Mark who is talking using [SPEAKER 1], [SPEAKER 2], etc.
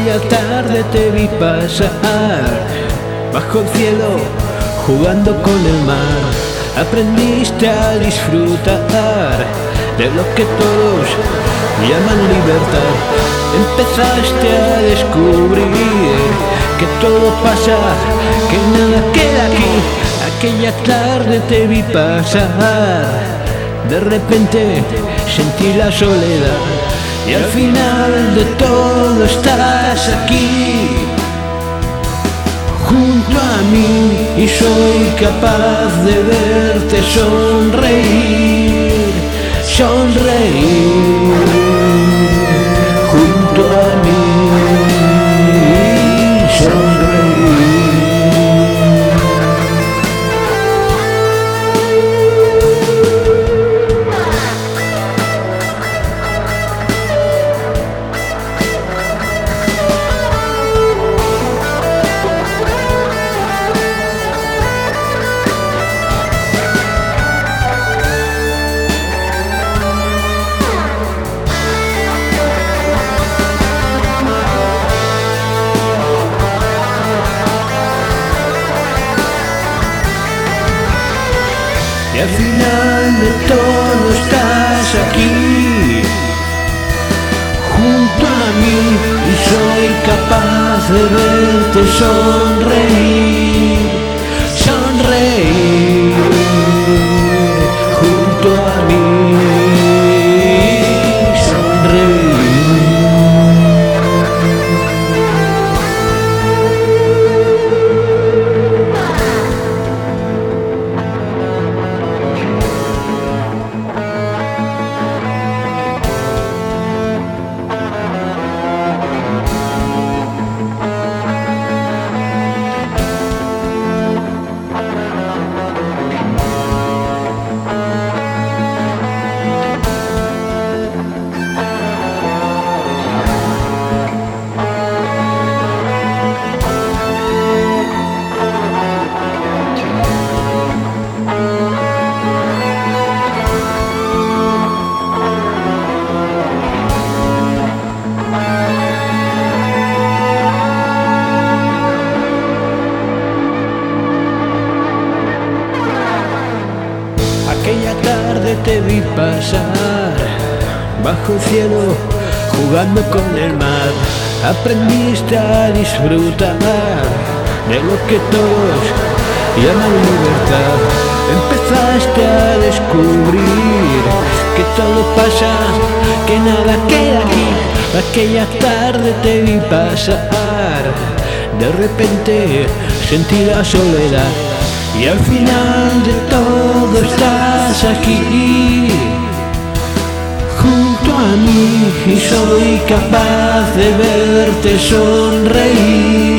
[SPEAKER 1] Aquella tarde te vi pasar bajo el cielo, jugando con el mar. Aprendiste a disfrutar de lo que todos llaman libertad. Empezaste a descubrir que todo pasa, que nada queda aquí. Aquella tarde te vi pasar, de repente sentí la soledad. Y al final de todo estás aquí, junto a mí, y soy capaz de verte sonreír, sonreír, junto a mí, sonreír. Y al final de todo estás aquí, junto a mí, y soy capaz de verte sonreír, sonreír, junto a mí, sonreír. Aquella tarde te vi pasar bajo el cielo, jugando con el mar. Aprendiste a disfrutar de lo que todos llaman libertad. Empezaste a descubrir que todo pasa, que nada queda aquí. Aquella tarde te vi pasar, de repente sentí la soledad. Y al final de todo estás aquí, junto a mí, y soy capaz de verte sonreír.